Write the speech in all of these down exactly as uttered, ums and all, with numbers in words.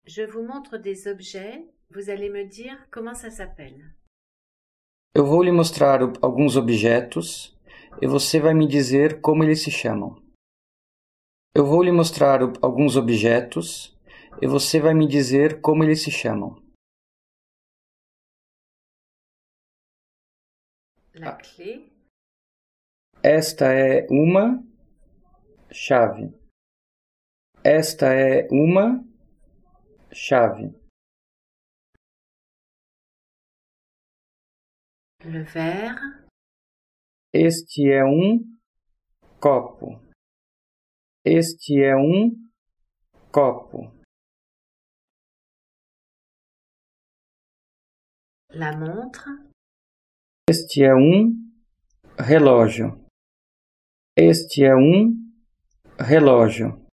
Je vous montre des objets, vous allez me dire comment ça s'appelle. Eu vou lhe mostrar o- alguns objetos e você vai me dizer como eles se chamam. Eu vou lhe mostrar o- alguns objetos e você vai me dizer como eles se chamam. La Ah. clé, Esta é uma chave. Esta é uma chave. le verre, Este é um copo. Este é um copo. la montre, Este é um relógio. Este é um relógio.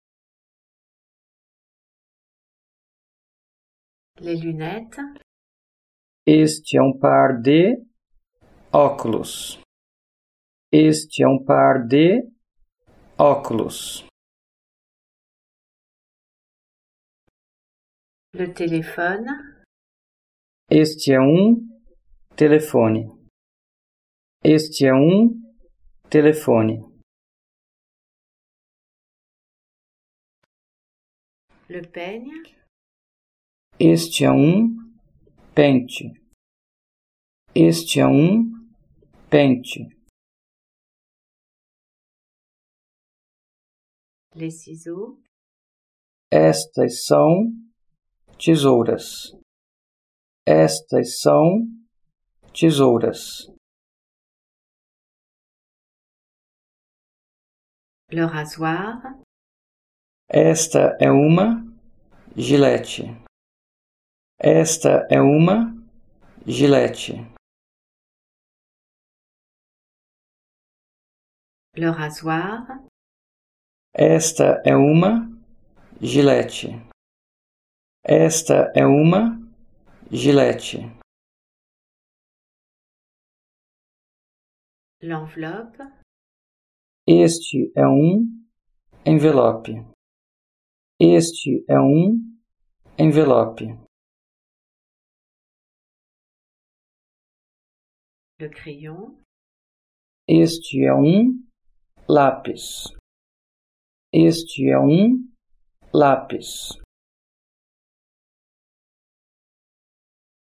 les lunettes, Este é um par de óculos. Este é um par de óculos. le téléphone, Este é um telefone. Este é um telefone. le peigne, Este é um pente. Este é um pente. les ciseaux, Estas são tesouras. Estas são tesouras. le rasoir, Esta é uma gilete. Esta é uma gilete. le rasoir, Esta é uma gilete. Esta é uma gilete. l'enveloppe, Este é um envelope. Este é um envelope. le crayon, Este é um lápis. Este é um lápis.